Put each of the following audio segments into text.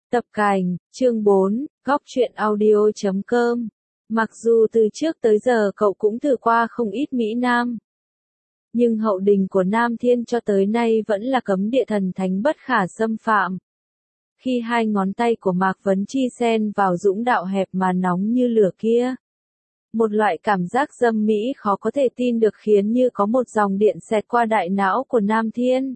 Tập Cảnh, chương 4, Góc truyện audio.com. Mặc dù từ trước tới giờ cậu cũng thử qua không ít Mỹ Nam, nhưng hậu đình của Nam Thiên cho tới nay vẫn là cấm địa thần thánh bất khả xâm phạm. Khi hai ngón tay của Mạc Vấn Chi xen vào dũng đạo hẹp mà nóng như lửa kia, một loại cảm giác dâm mỹ khó có thể tin được khiến như có một dòng điện xẹt qua đại não của Nam Thiên.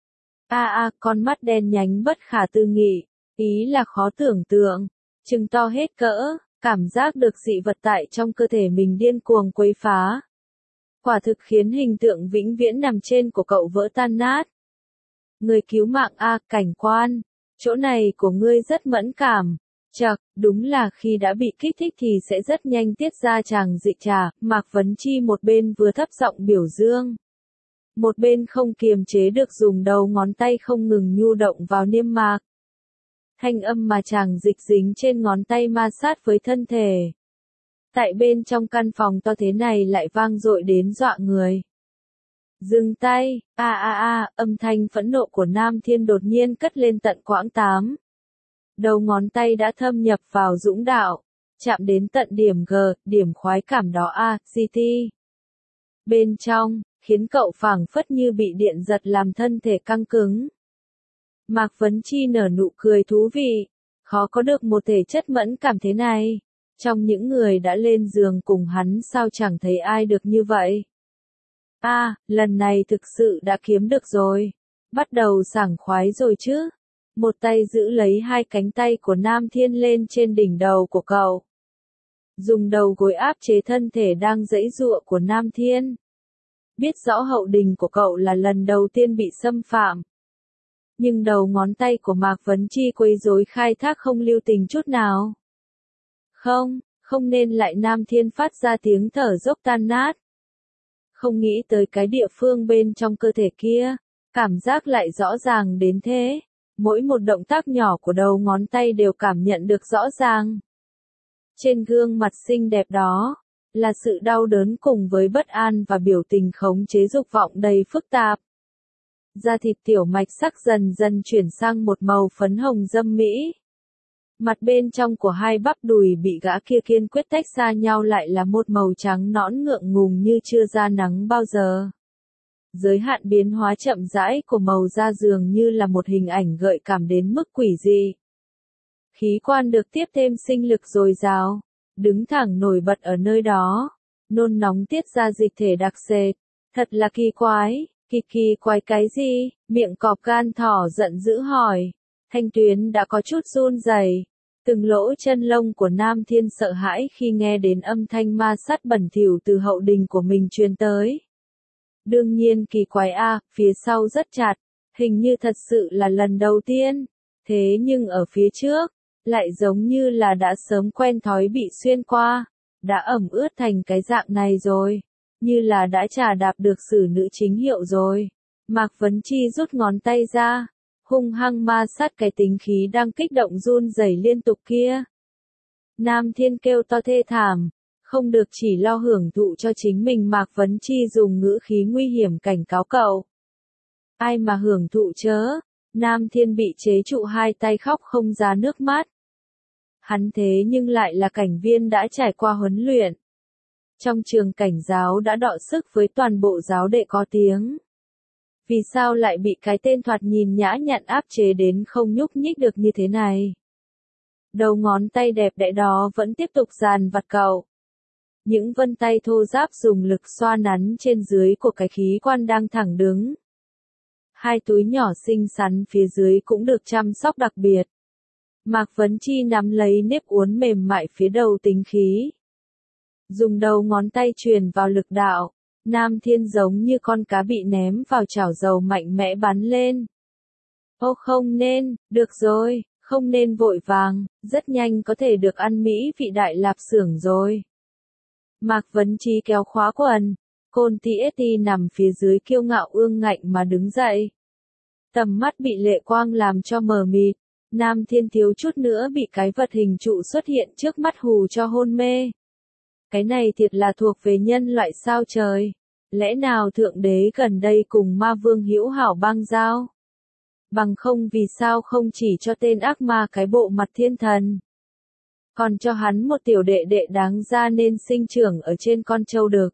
Con mắt đen nhánh bất khả tư nghị, ý là khó tưởng tượng, trừng to hết cỡ, cảm giác được dị vật tại trong cơ thể mình điên cuồng quấy phá. Quả thực khiến hình tượng vĩnh viễn nằm trên của cậu vỡ tan nát. Người cứu mạng cảnh quan, chỗ này của ngươi rất mẫn cảm. Chậc, đúng là khi đã bị kích thích thì sẽ rất nhanh tiết ra tràng dị trà. Mạc Vấn Chi một bên vừa thấp giọng biểu dương, một bên không kiềm chế được dùng đầu ngón tay không ngừng nhu động vào niêm mạc. Thanh âm mà chàng dịch dính trên ngón tay ma sát với thân thể. Tại bên trong căn phòng to thế này lại vang dội đến dọa người. Dừng tay, âm thanh phẫn nộ của Nam Thiên đột nhiên cất lên tận quãng 8. Đầu ngón tay đã thâm nhập vào dũng đạo, chạm đến tận điểm G, điểm khoái cảm đó GT. Bên trong, khiến cậu phảng phất như bị điện giật làm thân thể căng cứng. Mạc Vấn Chi nở nụ cười thú vị, khó có được một thể chất mẫn cảm thế này. Trong những người đã lên giường cùng hắn sao chẳng thấy ai được như vậy. Lần này thực sự đã kiếm được rồi. Bắt đầu sảng khoái rồi chứ. Một tay giữ lấy hai cánh tay của Nam Thiên lên trên đỉnh đầu của cậu. Dùng đầu gối áp chế thân thể đang giãy giụa của Nam Thiên. Biết rõ hậu đình của cậu là lần đầu tiên bị xâm phạm. Nhưng đầu ngón tay của Mạc Vấn Chi quấy rối khai thác không lưu tình chút nào. Không nên lại. Nam Thiên phát ra tiếng thở dốc tan nát. Không nghĩ tới cái địa phương bên trong cơ thể kia, cảm giác lại rõ ràng đến thế. Mỗi một động tác nhỏ của đầu ngón tay đều cảm nhận được rõ ràng. Trên gương mặt xinh đẹp đó, là sự đau đớn cùng với bất an và biểu tình khống chế dục vọng đầy phức tạp. Da thịt tiểu mạch sắc dần dần chuyển sang một màu phấn hồng dâm mỹ. Mặt bên trong của hai bắp đùi bị gã kia kiên quyết tách xa nhau lại là một màu trắng nõn ngượng ngùng như chưa ra nắng bao giờ. Giới hạn biến hóa chậm rãi của màu da dường như là một hình ảnh gợi cảm đến mức quỷ dị. Khí quan được tiếp thêm sinh lực dồi dào, đứng thẳng nổi bật ở nơi đó, nôn nóng tiết ra dịch thể đặc sệt, thật là kỳ quái. Kỳ quái cái gì? Miệng cọp gan thỏ giận dữ hỏi. Thanh tuyến đã có chút run rẩy. Từng lỗ chân lông của Nam Thiên sợ hãi khi nghe đến âm thanh ma sát bẩn thỉu từ hậu đình của mình truyền tới. Đương nhiên kỳ quái phía sau rất chặt, hình như thật sự là lần đầu tiên. Thế nhưng ở phía trước, lại giống như là đã sớm quen thói bị xuyên qua, đã ẩm ướt thành cái dạng này rồi. Như là đã trà đạp được xử nữ chính hiệu rồi. Mạc Vấn Chi rút ngón tay ra, hung hăng ma sát cái tính khí đang kích động run rẩy liên tục kia. Nam Thiên kêu to thê thảm, không được chỉ lo hưởng thụ cho chính mình. Mạc Vấn Chi dùng ngữ khí nguy hiểm cảnh cáo cậu. Ai mà hưởng thụ chớ? Nam Thiên bị chế trụ hai tay khóc không ra nước mắt. Hắn thế nhưng lại là cảnh viên đã trải qua huấn luyện. Trong trường cảnh giáo đã đọ sức với toàn bộ giáo đệ có tiếng. Vì sao lại bị cái tên thoạt nhìn nhã nhặn áp chế đến không nhúc nhích được như thế này? Đầu ngón tay đẹp đẽ đó vẫn tiếp tục dàn vặt cậu. Những vân tay thô ráp dùng lực xoa nắn trên dưới của cái khí quan đang thẳng đứng. Hai túi nhỏ xinh xắn phía dưới cũng được chăm sóc đặc biệt. Mạc Vấn Chi nắm lấy nếp uốn mềm mại phía đầu tính khí. Dùng đầu ngón tay truyền vào lực đạo, Nam Thiên giống như con cá bị ném vào chảo dầu mạnh mẽ bắn lên. Không nên, được rồi, không nên vội vàng, rất nhanh có thể được ăn mỹ vị đại lạp xưởng rồi. Mạc Vấn Chi kéo khóa quần, Côn Tieti nằm phía dưới kiêu ngạo ương ngạnh mà đứng dậy. Tầm mắt bị lệ quang làm cho mờ mịt, Nam Thiên thiếu chút nữa bị cái vật hình trụ xuất hiện trước mắt hù cho hôn mê. Cái này thiệt là thuộc về nhân loại sao trời? Lẽ nào Thượng Đế gần đây cùng Ma Vương hữu hảo bang giao? Bằng không vì sao không chỉ cho tên ác ma cái bộ mặt thiên thần, còn cho hắn một tiểu đệ đệ đáng ra nên sinh trưởng ở trên con trâu đực.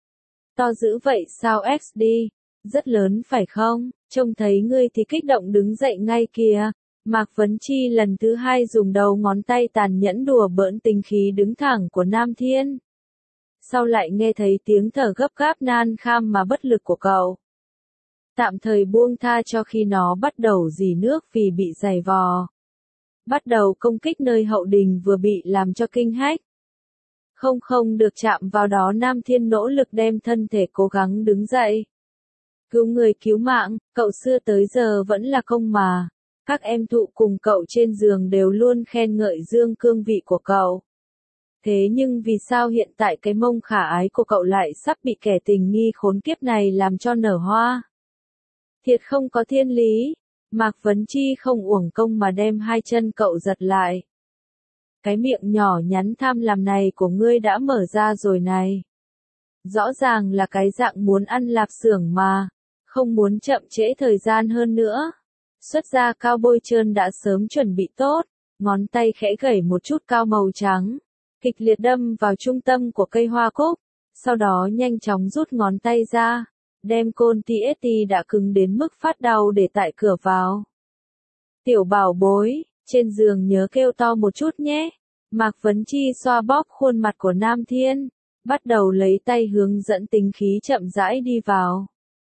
To dữ vậy sao XD? Rất lớn phải không? Trông thấy ngươi thì kích động đứng dậy ngay kìa. Mạc Vấn Chi lần thứ hai dùng đầu ngón tay tàn nhẫn đùa bỡn tính khí đứng thẳng của Nam Thiên. Sau lại nghe thấy tiếng thở gấp gáp nan kham mà bất lực của cậu. Tạm thời buông tha cho khi nó bắt đầu rỉ nước vì bị giày vò. Bắt đầu công kích nơi hậu đình vừa bị làm cho kinh hách. Không được chạm vào đó, Nam Thiên nỗ lực đem thân thể cố gắng đứng dậy. Cứu người cứu mạng, cậu xưa tới giờ vẫn là công mà. Các em thụ cùng cậu trên giường đều luôn khen ngợi dương cương vị của cậu. Thế nhưng vì sao hiện tại cái mông khả ái của cậu lại sắp bị kẻ tình nghi khốn kiếp này làm cho nở hoa? Thiệt không có thiên lý. Mạc Vấn Chi không uổng công mà đem hai chân cậu giật lại. Cái miệng nhỏ nhắn tham lam này của ngươi đã mở ra rồi này. Rõ ràng là cái dạng muốn ăn lạp xưởng mà. Không muốn chậm trễ thời gian hơn nữa. Xuất ra cao bôi trơn đã sớm chuẩn bị tốt. Ngón tay khẽ gẩy một chút cao màu trắng. Kịch liệt đâm vào trung tâm của cây hoa cúc. Sau đó nhanh chóng rút ngón tay ra. Đem côn TST đã cứng đến mức phát đau để tại cửa vào. Tiểu bảo bối, trên giường nhớ kêu to một chút nhé. Mạc Vấn Chi xoa bóp khuôn mặt của Nam Thiên. Bắt đầu lấy tay hướng dẫn tính khí chậm rãi đi vào.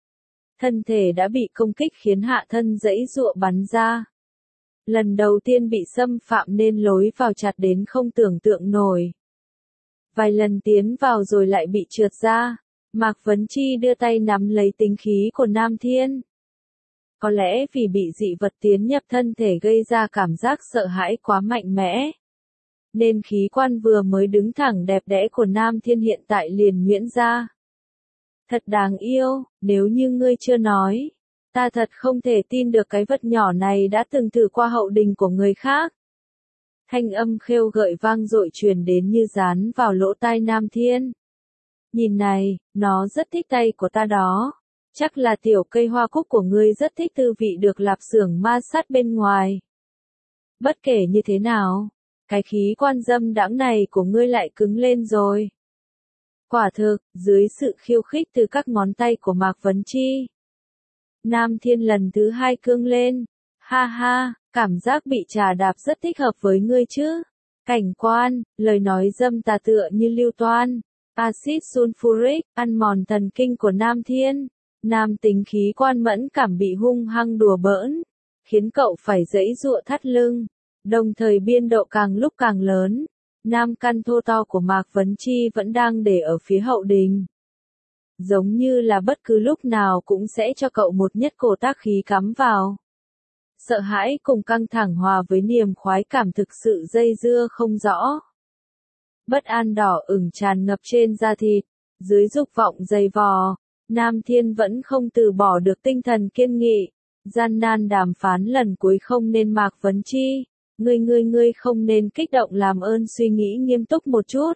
Thân thể đã bị công kích khiến hạ thân giãy giụa bắn ra. Lần đầu tiên bị xâm phạm nên lối vào chặt đến không tưởng tượng nổi. Vài lần tiến vào rồi lại bị trượt ra. Mạc Vấn Chi đưa tay nắm lấy tính khí của Nam Thiên. Có lẽ vì bị dị vật tiến nhập thân thể gây ra cảm giác sợ hãi quá mạnh mẽ. Nên khí quan vừa mới đứng thẳng đẹp đẽ của Nam Thiên hiện tại liền nhuyễn ra. Thật đáng yêu, nếu như ngươi chưa nói. Ta thật không thể tin được cái vật nhỏ này đã từng thử qua hậu đình của người khác. Thanh âm khêu gợi vang dội truyền đến như dán vào lỗ tai Nam Thiên. Nhìn này, nó rất thích tay của ta đó. Chắc là tiểu cây hoa cúc của ngươi rất thích tư vị được lạp xưởng ma sát bên ngoài. Bất kể như thế nào, cái khí quan dâm đãng này của ngươi lại cứng lên rồi. Quả thực, dưới sự khiêu khích từ các ngón tay của Mạc Vấn Chi. Nam Thiên lần thứ hai cương lên. Ha ha, cảm giác bị trà đạp rất thích hợp với ngươi chứ. Cảnh quan, lời nói dâm tà tựa như lưu toan. Axit sulfuric, ăn mòn thần kinh của Nam Thiên. Nam tính khí quan mẫn cảm bị hung hăng đùa bỡn. Khiến cậu phải giãy giụa thắt lưng. Đồng thời biên độ càng lúc càng lớn. Nam căn thô to của Mạc Vấn Chi vẫn đang để ở phía hậu đình. Giống như là bất cứ lúc nào cũng sẽ cho cậu một nhất cổ tác khí cắm vào. Sợ hãi cùng căng thẳng hòa với niềm khoái cảm thực sự dây dưa không rõ. Bất an đỏ ửng tràn ngập trên da thịt, dưới dục vọng dày vò, Nam Thiên vẫn không từ bỏ được tinh thần kiên nghị, gian nan đàm phán lần cuối không nên. Mạc Vấn Chi, ngươi không nên kích động, làm ơn suy nghĩ nghiêm túc một chút.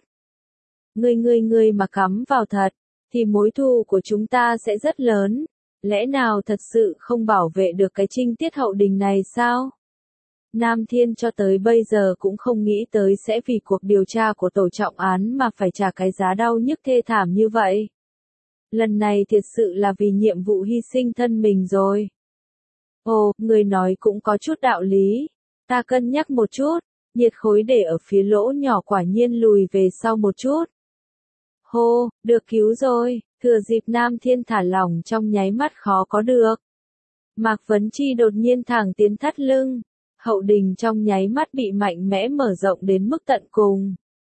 Ngươi mà cắm vào thật, thì mối thù của chúng ta sẽ rất lớn, lẽ nào thật sự không bảo vệ được cái trinh tiết hậu đình này sao? Nam Thiên cho tới bây giờ cũng không nghĩ tới sẽ vì cuộc điều tra của tổ trọng án mà phải trả cái giá đau nhức thê thảm như vậy. Lần này thiệt sự là vì nhiệm vụ hy sinh thân mình rồi. Ồ, người nói cũng có chút đạo lý. Ta cân nhắc một chút, nhiệt khối để ở phía lỗ nhỏ quả nhiên lùi về sau một chút. Hô, được cứu rồi, thừa dịp Nam Thiên thả lỏng trong nháy mắt khó có được. Mạc Vấn Chi đột nhiên thẳng tiến thắt lưng. Hậu đình trong nháy mắt bị mạnh mẽ mở rộng đến mức tận cùng.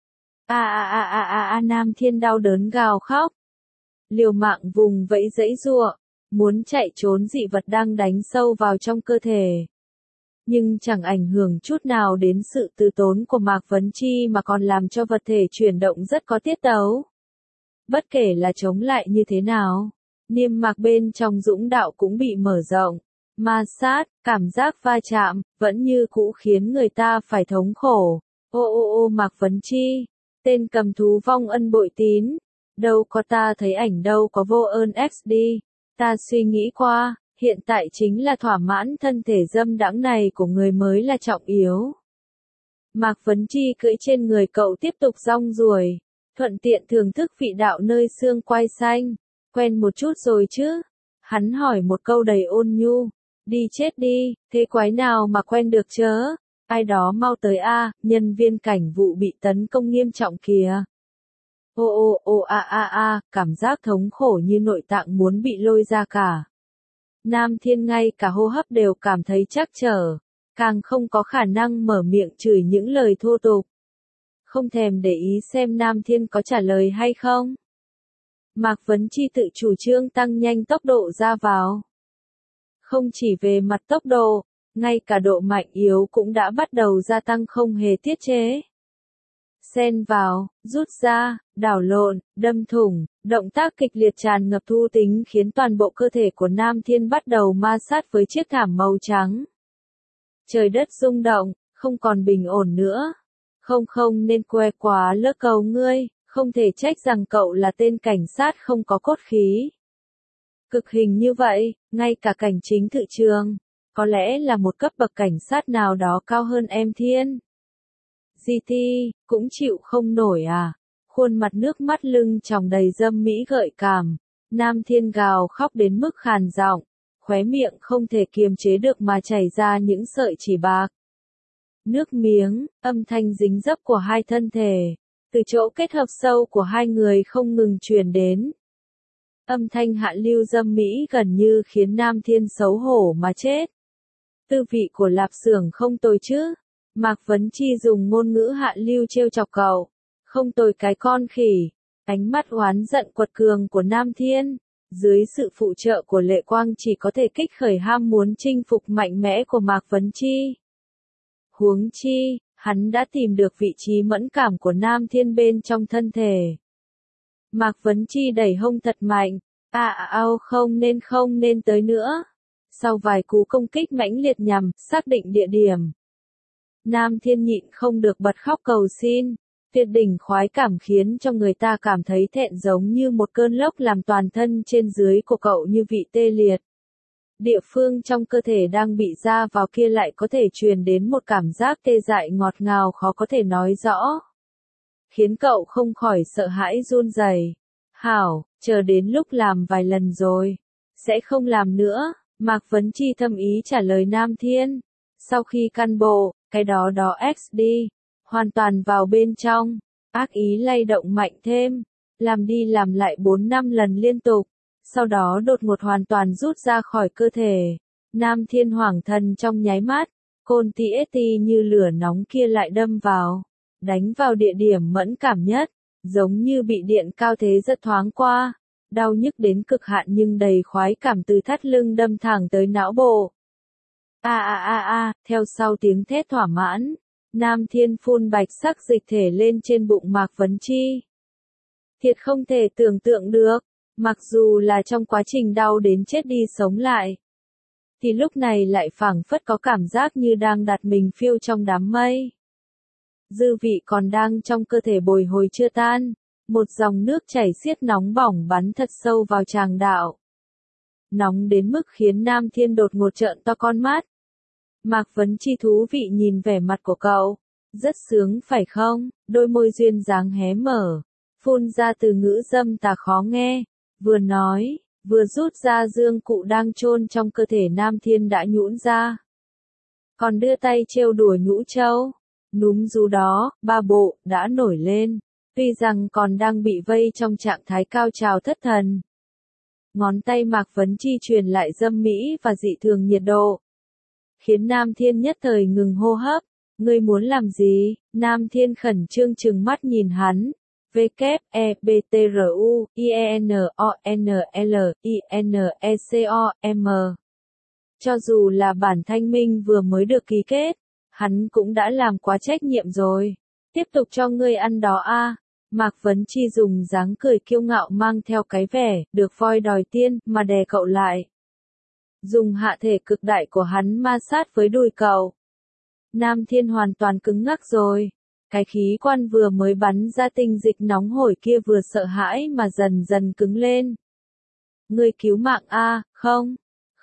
Nam Thiên đau đớn gào khóc. Liều mạng vùng vẫy giãy giụa, muốn chạy trốn dị vật đang đánh sâu vào trong cơ thể. Nhưng chẳng ảnh hưởng chút nào đến sự từ tốn của Mạc Vấn Chi mà còn làm cho vật thể chuyển động rất có tiết tấu. Bất kể là chống lại như thế nào, niêm mạc bên trong dũng đạo cũng bị mở rộng. Ma sát, cảm giác va chạm, vẫn như cũ khiến người ta phải thống khổ. Mạc Vấn Chi, tên cầm thú vong ân bội tín. Đâu có, ta thấy ảnh đâu có vô ơn XD. Ta suy nghĩ qua, Hiện tại chính là thỏa mãn thân thể dâm đãng này của người mới là trọng yếu. Mạc Vấn Chi cưỡi trên người cậu tiếp tục rong ruổi, thuận tiện thưởng thức vị đạo nơi xương quai xanh. Quen một chút rồi chứ? Hắn hỏi một câu đầy ôn nhu. Đi chết đi, thế quái nào mà quen được chớ? Ai đó mau tới a, nhân viên cảnh vụ bị tấn công nghiêm trọng kìa. Cảm giác thống khổ như nội tạng muốn bị lôi ra cả. Nam Thiên ngay cả hô hấp đều cảm thấy trắc trở, càng không có khả năng mở miệng chửi những lời thô tục. Không thèm để ý xem Nam Thiên có trả lời hay không. Mạc Vấn Chi tự chủ trương tăng nhanh tốc độ ra vào. Không chỉ về mặt tốc độ, ngay cả độ mạnh yếu cũng đã bắt đầu gia tăng không hề tiết chế. Xen vào, rút ra, đảo lộn, đâm thủng, động tác kịch liệt tràn ngập thu tính khiến toàn bộ cơ thể của Nam Thiên bắt đầu ma sát với chiếc thảm màu trắng. Trời đất rung động, không còn bình ổn nữa. Không nên que quá lỡ cầu ngươi, không thể trách rằng cậu là tên cảnh sát không có cốt khí. Cực hình như vậy, ngay cả cảnh chính thự trường, có lẽ là một cấp bậc cảnh sát nào đó cao hơn em Thiên. GT, cũng chịu không nổi à? Khuôn mặt nước mắt lưng tròng đầy dâm mỹ gợi cảm. Nam Thiên gào khóc đến mức khàn giọng, khóe miệng không thể kiềm chế được mà chảy ra những sợi chỉ bạc. Nước miếng, âm thanh dính dấp của hai thân thể, từ chỗ kết hợp sâu của hai người không ngừng truyền đến. Âm thanh hạ lưu dâm mỹ gần như khiến Nam Thiên xấu hổ mà chết. Tư vị của lạp xưởng không tồi chứ? Mạc Vấn Chi dùng ngôn ngữ hạ lưu trêu chọc cậu. Không tồi cái con khỉ. Ánh mắt oán giận quật cường của Nam Thiên, dưới sự phụ trợ của Lệ Quang chỉ có thể kích khởi ham muốn chinh phục mạnh mẽ của Mạc Vấn Chi. Huống chi, hắn đã tìm được vị trí mẫn cảm của Nam Thiên bên trong thân thể. Mạc Vấn Chi đẩy hông thật mạnh. Không nên tới nữa. Sau vài cú công kích mãnh liệt nhằm xác định địa điểm, Nam Thiên nhịn không được bật khóc cầu xin. Tuyệt đỉnh khoái cảm khiến cho người ta cảm thấy thẹn giống như một cơn lốc làm toàn thân trên dưới của cậu như bị tê liệt. Địa phương trong cơ thể đang bị ra vào kia lại có thể truyền đến một cảm giác tê dại ngọt ngào khó có thể nói rõ. Khiến cậu không khỏi sợ hãi run rẩy. Hảo, chờ đến lúc làm vài lần rồi. Sẽ không làm nữa, Mạc Vấn Chi thâm ý trả lời Nam Thiên. Sau khi căn bộ, cái đó XD, hoàn toàn vào bên trong, ác ý lay động mạnh thêm, làm đi làm lại 4-5 lần liên tục, sau đó đột ngột hoàn toàn rút ra khỏi cơ thể. Nam Thiên hoảng thần trong nháy mắt, côn TST như lửa nóng kia lại đâm vào, đánh vào địa điểm mẫn cảm nhất, giống như bị điện cao thế rất thoáng qua, đau nhức đến cực hạn nhưng đầy khoái cảm từ thắt lưng đâm thẳng tới não bộ. Theo sau tiếng thét thỏa mãn, Nam Thiên phun bạch sắc dịch thể lên trên bụng Mạc Vấn Chi. Thiệt không thể tưởng tượng được, mặc dù là trong quá trình đau đến chết đi sống lại, thì lúc này lại phảng phất có cảm giác như đang đặt mình phiêu trong đám mây. Dư vị còn đang trong cơ thể bồi hồi chưa tan, một dòng nước chảy xiết nóng bỏng bắn thật sâu vào tràng đạo. Nóng đến mức khiến Nam Thiên đột ngột trợn to con mắt. Mạc Vấn Chi thú vị nhìn vẻ mặt của cậu. Rất sướng phải không? Đôi môi duyên dáng hé mở, phun ra từ ngữ dâm tà khó nghe. Vừa nói, vừa rút ra dương cụ đang chôn trong cơ thể Nam Thiên đã nhũn ra. Còn đưa tay trêu đùa nhũ trâu. Núm rú đó, ba bộ, đã nổi lên. Tuy rằng còn đang bị vây trong trạng thái cao trào thất thần. Ngón tay Mạc Vấn Chi truyền lại dâm mỹ và dị thường nhiệt độ, khiến Nam Thiên nhất thời ngừng hô hấp. Ngươi muốn làm gì? Nam Thiên khẩn trương trừng mắt nhìn hắn. WEBTRUINONLINECOM. Cho dù là bản thanh minh vừa mới được ký kết, hắn cũng đã làm quá trách nhiệm rồi. Tiếp tục cho ngươi ăn đó a. Mạc Vấn Chi dùng dáng cười kiêu ngạo mang theo cái vẻ được voi đòi tiên mà đè cậu lại. Dùng hạ thể cực đại của hắn ma sát với đùi cậu. Nam Thiên hoàn toàn cứng ngắc rồi. Cái khí quan vừa mới bắn ra tinh dịch nóng hổi kia vừa sợ hãi mà dần dần cứng lên. Ngươi cứu mạng a, không?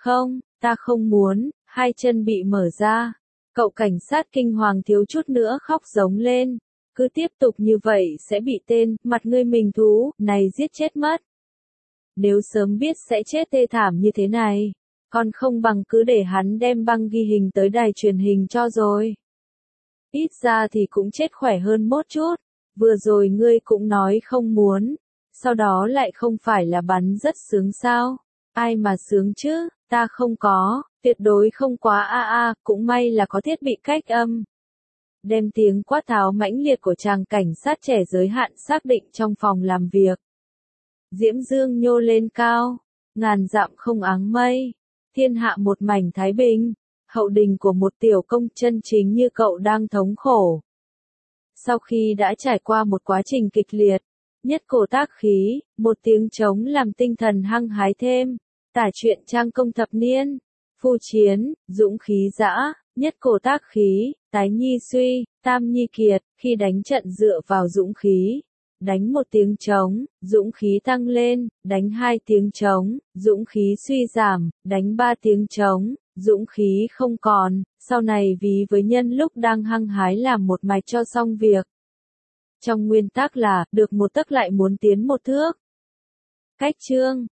Không, ta không muốn, hai chân bị mở ra. Cậu cảnh sát kinh hoàng thiếu chút nữa khóc giống lên. Cứ tiếp tục như vậy sẽ bị tên, mặt ngươi mình thú, này giết chết mất. Nếu sớm biết sẽ chết thê thảm như thế này, còn không bằng cứ để hắn đem băng ghi hình tới đài truyền hình cho rồi. Ít ra thì cũng chết khỏe hơn một chút. Vừa rồi ngươi cũng nói không muốn, sau đó lại không phải là bắn rất sướng sao? Ai mà sướng chứ, ta không có, tuyệt đối không quá cũng may là có thiết bị cách âm. Đem tiếng quát tháo mãnh liệt của chàng cảnh sát trẻ giới hạn xác định trong phòng làm việc. Diễm dương nhô lên cao, ngàn dặm không áng mây, thiên hạ một mảnh thái bình, hậu đình của một tiểu công chân chính như cậu đang thống khổ. Sau khi đã trải qua một quá trình kịch liệt, nhất cổ tác khí, một tiếng trống làm tinh thần hăng hái thêm, tả truyện trang công thập niên, phu chiến, dũng khí dã, nhất cổ tác khí, tái nhi suy, tam nhi kiệt, khi đánh trận dựa vào dũng khí. Đánh một tiếng trống, dũng khí tăng lên, đánh hai tiếng trống, dũng khí suy giảm, đánh ba tiếng trống, dũng khí không còn, sau này ví với nhân lúc đang hăng hái làm một mạch cho xong việc. Trong nguyên tắc là, được một tấc lại muốn tiến một thước. Cách chương